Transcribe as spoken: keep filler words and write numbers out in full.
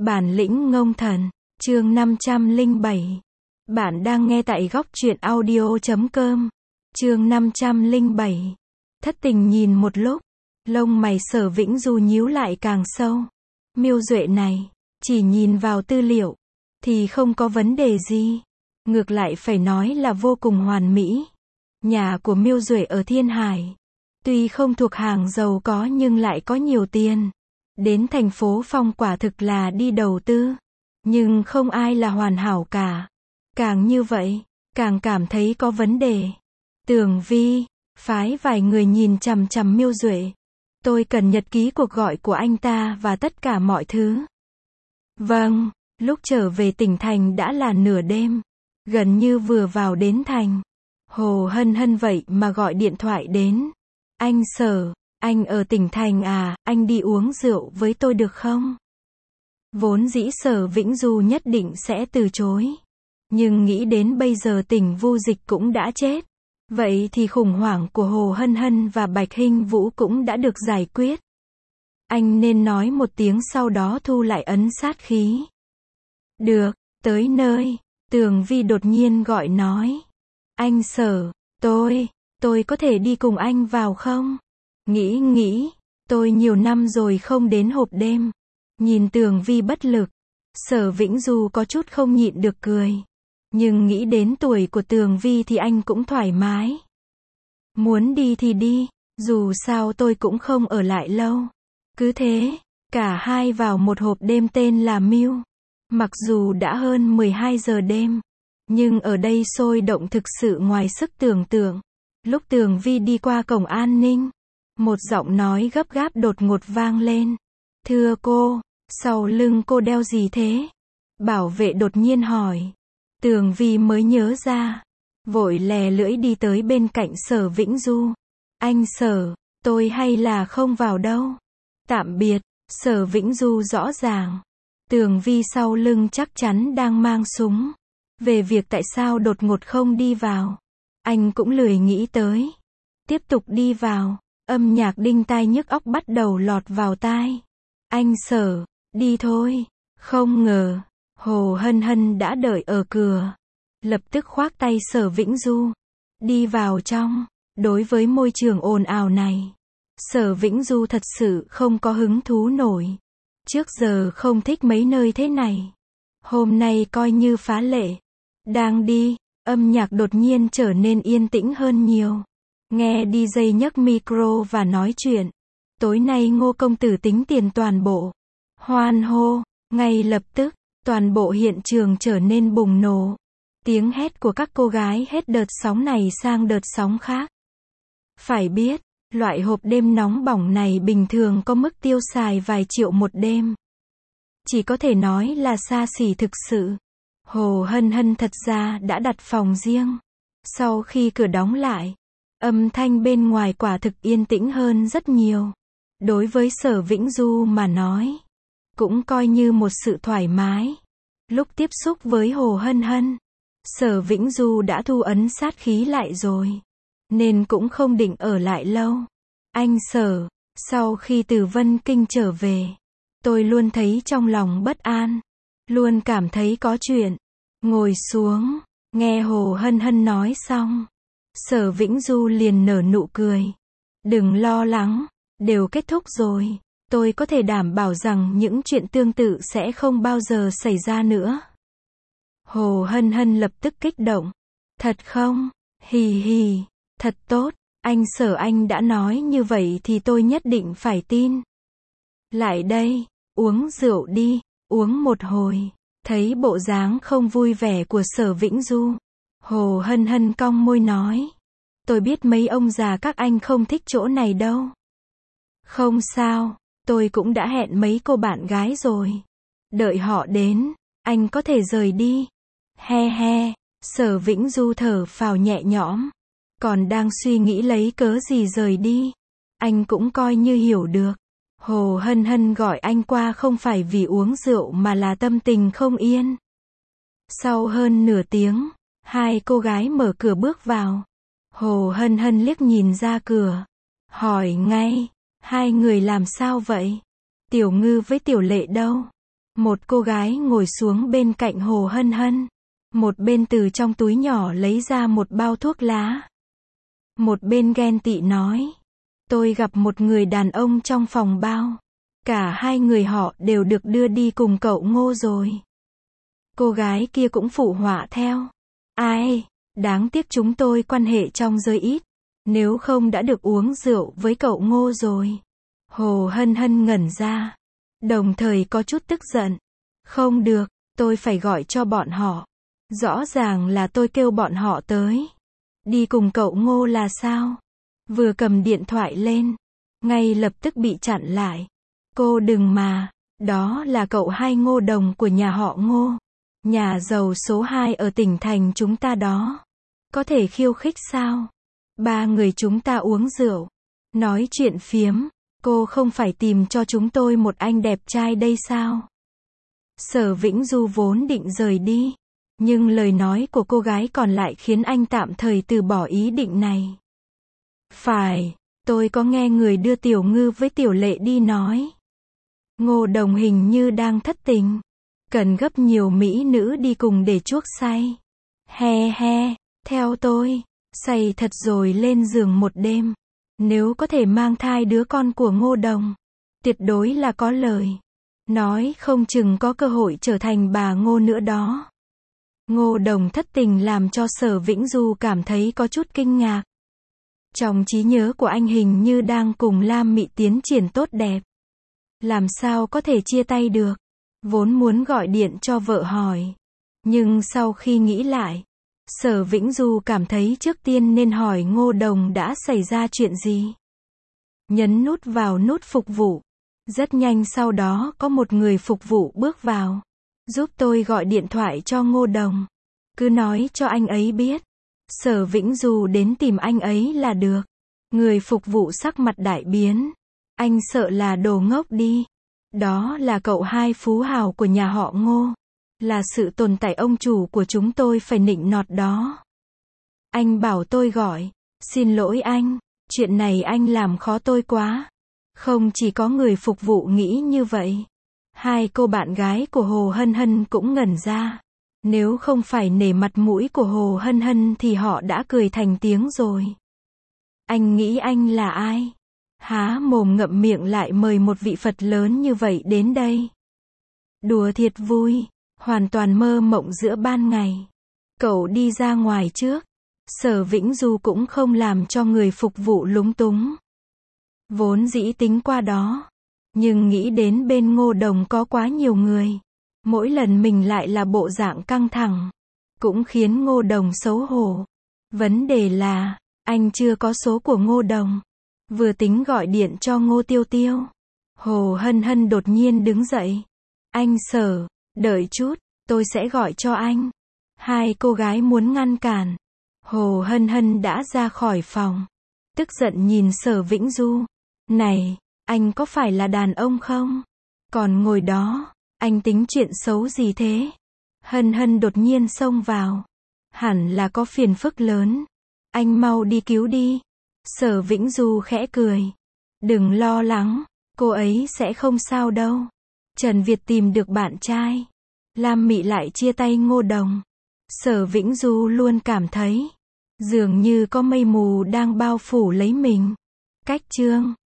Bản lĩnh ngông thần, chương năm trăm lẻ bảy. Bạn đang nghe tại góc truyện audio chấm com. Chương năm trăm lẻ bảy. Thất tình nhìn một lúc, lông mày Sở Vĩnh Du nhíu lại càng sâu. Miêu Duệ này, chỉ nhìn vào tư liệu, thì không có vấn đề gì. Ngược lại phải nói là vô cùng hoàn mỹ. Nhà của Miêu Duệ ở Thiên Hải. Tuy không thuộc hàng giàu có nhưng lại có nhiều tiền. Đến thành phố Phong quả thực là đi đầu tư. Nhưng không ai là hoàn hảo cả. Càng như vậy, càng cảm thấy có vấn đề. Tường Vi, phái vài người nhìn chằm chằm Miêu Duệ. Tôi cần nhật ký cuộc gọi của anh ta và tất cả mọi thứ. Vâng, lúc trở về tỉnh thành đã là nửa đêm. Gần như vừa vào đến thành. Hồ Hân Hân vậy mà gọi điện thoại đến. Anh Sở, anh ở tỉnh thành à, anh đi uống rượu với tôi được không? Vốn dĩ Sở Vĩnh Du nhất định sẽ từ chối. Nhưng nghĩ đến bây giờ tỉnh Vu Dịch cũng đã chết. Vậy thì khủng hoảng của Hồ Hân Hân và Bạch Hinh Vũ cũng đã được giải quyết. Anh nên nói một tiếng sau đó thu lại ấn sát khí. Được, tới nơi, Tường Vi đột nhiên gọi nói. Anh Sở, tôi, tôi có thể đi cùng anh vào không? Nghĩ nghĩ, tôi nhiều năm rồi không đến hộp đêm. Nhìn Tường Vi bất lực, Sở Vĩnh Du có chút không nhịn được cười. Nhưng nghĩ đến tuổi của Tường Vi thì anh cũng thoải mái. Muốn đi thì đi, dù sao tôi cũng không ở lại lâu. Cứ thế, cả hai vào một hộp đêm tên là Miu. Mặc dù đã hơn mười hai giờ đêm, nhưng ở đây sôi động thực sự ngoài sức tưởng tượng. Lúc Tường Vi đi qua cổng an ninh, một giọng nói gấp gáp đột ngột vang lên. Thưa cô, sau lưng cô đeo gì thế? Bảo vệ đột nhiên hỏi. Tường Vi mới nhớ ra, vội lè lưỡi đi tới bên cạnh Sở Vĩnh Du. Anh Sở, tôi hay là không vào đâu. Tạm biệt. Sở Vĩnh Du rõ ràng. Tường Vi sau lưng chắc chắn đang mang súng. Về việc tại sao đột ngột không đi vào, anh cũng lười nghĩ tới. Tiếp tục đi vào, âm nhạc đinh tai nhức óc bắt đầu lọt vào tai. Anh Sở, đi thôi. Không ngờ, Hồ Hân Hân đã đợi ở cửa. Lập tức khoác tay Sở Vĩnh Du. Đi vào trong. Đối với môi trường ồn ào này, Sở Vĩnh Du thật sự không có hứng thú nổi. Trước giờ không thích mấy nơi thế này. Hôm nay coi như phá lệ. Đang đi, âm nhạc đột nhiên trở nên yên tĩnh hơn nhiều. Nghe đi dây nhấc micro và nói chuyện. Tối nay Ngô công tử tính tiền toàn bộ. Hoan hô, ngay lập tức, toàn bộ hiện trường trở nên bùng nổ. Tiếng hét của các cô gái hết đợt sóng này sang đợt sóng khác. Phải biết, loại hộp đêm nóng bỏng này bình thường có mức tiêu xài vài triệu một đêm. Chỉ có thể nói là xa xỉ thực sự. Hồ Hân Hân thật ra đã đặt phòng riêng. Sau khi cửa đóng lại, âm thanh bên ngoài quả thực yên tĩnh hơn rất nhiều. Đối với Sở Vĩnh Du mà nói, cũng coi như một sự thoải mái. Lúc tiếp xúc với Hồ Hân Hân, Sở Vĩnh Du đã thu ấn sát khí lại rồi. Nên cũng không định ở lại lâu. Anh Sở, sau khi từ Vân Kinh trở về, tôi luôn thấy trong lòng bất an. Luôn cảm thấy có chuyện. Ngồi xuống, nghe Hồ Hân Hân nói xong. Sở Vĩnh Du liền nở nụ cười. Đừng lo lắng, đều kết thúc rồi. Tôi có thể đảm bảo rằng những chuyện tương tự sẽ không bao giờ xảy ra nữa. Hồ Hân Hân lập tức kích động. Thật không? Hì hì, thật tốt. Anh Sở anh đã nói như vậy thì tôi nhất định phải tin. Lại đây, uống rượu đi, uống một hồi. Thấy bộ dáng không vui vẻ của Sở Vĩnh Du, Hồ Hân Hân cong môi nói. Tôi biết mấy ông già các anh không thích chỗ này đâu. Không sao, tôi cũng đã hẹn mấy cô bạn gái rồi. Đợi họ đến, anh có thể rời đi. He he, Sở Vĩnh Du thở phào nhẹ nhõm. Còn đang suy nghĩ lấy cớ gì rời đi. Anh cũng coi như hiểu được. Hồ Hân Hân gọi anh qua không phải vì uống rượu mà là tâm tình không yên. Sau hơn nửa tiếng, hai cô gái mở cửa bước vào. Hồ Hân Hân liếc nhìn ra cửa. Hỏi ngay, hai người làm sao vậy? Tiểu Ngư với Tiểu Lệ đâu? Một cô gái ngồi xuống bên cạnh Hồ Hân Hân. Một bên từ trong túi nhỏ lấy ra một bao thuốc lá. Một bên ghen tị nói. Tôi gặp một người đàn ông trong phòng bao. Cả hai người họ đều được đưa đi cùng cậu Ngô rồi. Cô gái kia cũng phụ họa theo. Ai, đáng tiếc chúng tôi quan hệ trong giới ít. Nếu không đã được uống rượu với cậu Ngô rồi. Hồ Hân Hân ngẩn ra. Đồng thời có chút tức giận. Không được, tôi phải gọi cho bọn họ. Rõ ràng là tôi kêu bọn họ tới. Đi cùng cậu Ngô là sao? Vừa cầm điện thoại lên, ngay lập tức bị chặn lại. Cô đừng mà, đó là cậu hai Ngô Đồng của nhà họ Ngô. Nhà giàu số hai ở tỉnh thành chúng ta đó. Có thể khiêu khích sao? Ba người chúng ta uống rượu, nói chuyện phiếm. Cô không phải tìm cho chúng tôi một anh đẹp trai đây sao? Sở Vĩnh Du vốn định rời đi. Nhưng lời nói của cô gái còn lại khiến anh tạm thời từ bỏ ý định này. Phải, tôi có nghe người đưa Tiểu Ngư với Tiểu Lệ đi nói. Ngô Đồng hình như đang thất tình. Cần gấp nhiều mỹ nữ đi cùng để chuốc say. He he, theo tôi, say thật rồi lên giường một đêm. Nếu có thể mang thai đứa con của Ngô Đồng, tuyệt đối là có lời. Nói không chừng có cơ hội trở thành bà Ngô nữa đó. Ngô Đồng thất tình làm cho Sở Vĩnh Du cảm thấy có chút kinh ngạc. Trong trí nhớ của anh hình như đang cùng Lam Mị tiến triển tốt đẹp. Làm sao có thể chia tay được? Vốn muốn gọi điện cho vợ hỏi. Nhưng sau khi nghĩ lại, Sở Vĩnh Du cảm thấy trước tiên nên hỏi Ngô Đồng đã xảy ra chuyện gì. Nhấn nút vào nút phục vụ. Rất nhanh sau đó có một người phục vụ bước vào. Giúp tôi gọi điện thoại cho Ngô Đồng. Cứ nói cho anh ấy biết. Sở Vĩnh Du đến tìm anh ấy là được. Người phục vụ sắc mặt đại biến. Anh sợ là đồ ngốc đi. Đó là cậu hai phú hào của nhà họ Ngô. Là sự tồn tại ông chủ của chúng tôi phải nịnh nọt đó. Anh bảo tôi gọi. Xin lỗi anh. Chuyện này anh làm khó tôi quá. Không chỉ có người phục vụ nghĩ như vậy. Hai cô bạn gái của Hồ Hân Hân cũng ngẩn ra. Nếu không phải nể mặt mũi của Hồ Hân Hân thì họ đã cười thành tiếng rồi. Anh nghĩ anh là ai? Há mồm ngậm miệng lại mời một vị Phật lớn như vậy đến đây. Đùa thiệt vui, hoàn toàn mơ mộng giữa ban ngày. Cậu đi ra ngoài trước. Sở Vĩnh Du cũng không làm cho người phục vụ lúng túng. Vốn dĩ tính qua đó. Nhưng nghĩ đến bên Ngô Đồng có quá nhiều người. Mỗi lần mình lại là bộ dạng căng thẳng. Cũng khiến Ngô Đồng xấu hổ. Vấn đề là, anh chưa có số của Ngô Đồng. Vừa tính gọi điện cho Ngô Tiêu Tiêu. Hồ Hân Hân đột nhiên đứng dậy. Anh Sở, đợi chút, tôi sẽ gọi cho anh. Hai cô gái muốn ngăn cản. Hồ Hân Hân đã ra khỏi phòng. Tức giận nhìn Sở Vĩnh Du. Này, anh có phải là đàn ông không? Còn ngồi đó, anh tính chuyện xấu gì thế? Hân Hân đột nhiên xông vào. Hẳn là có phiền phức lớn. Anh mau đi cứu đi. Sở Vĩnh Du khẽ cười. Đừng lo lắng, cô ấy sẽ không sao đâu. Trần Việt tìm được bạn trai. Lam Mị lại chia tay Ngô Đồng. Sở Vĩnh Du luôn cảm thấy, dường như có mây mù đang bao phủ lấy mình. Cách chương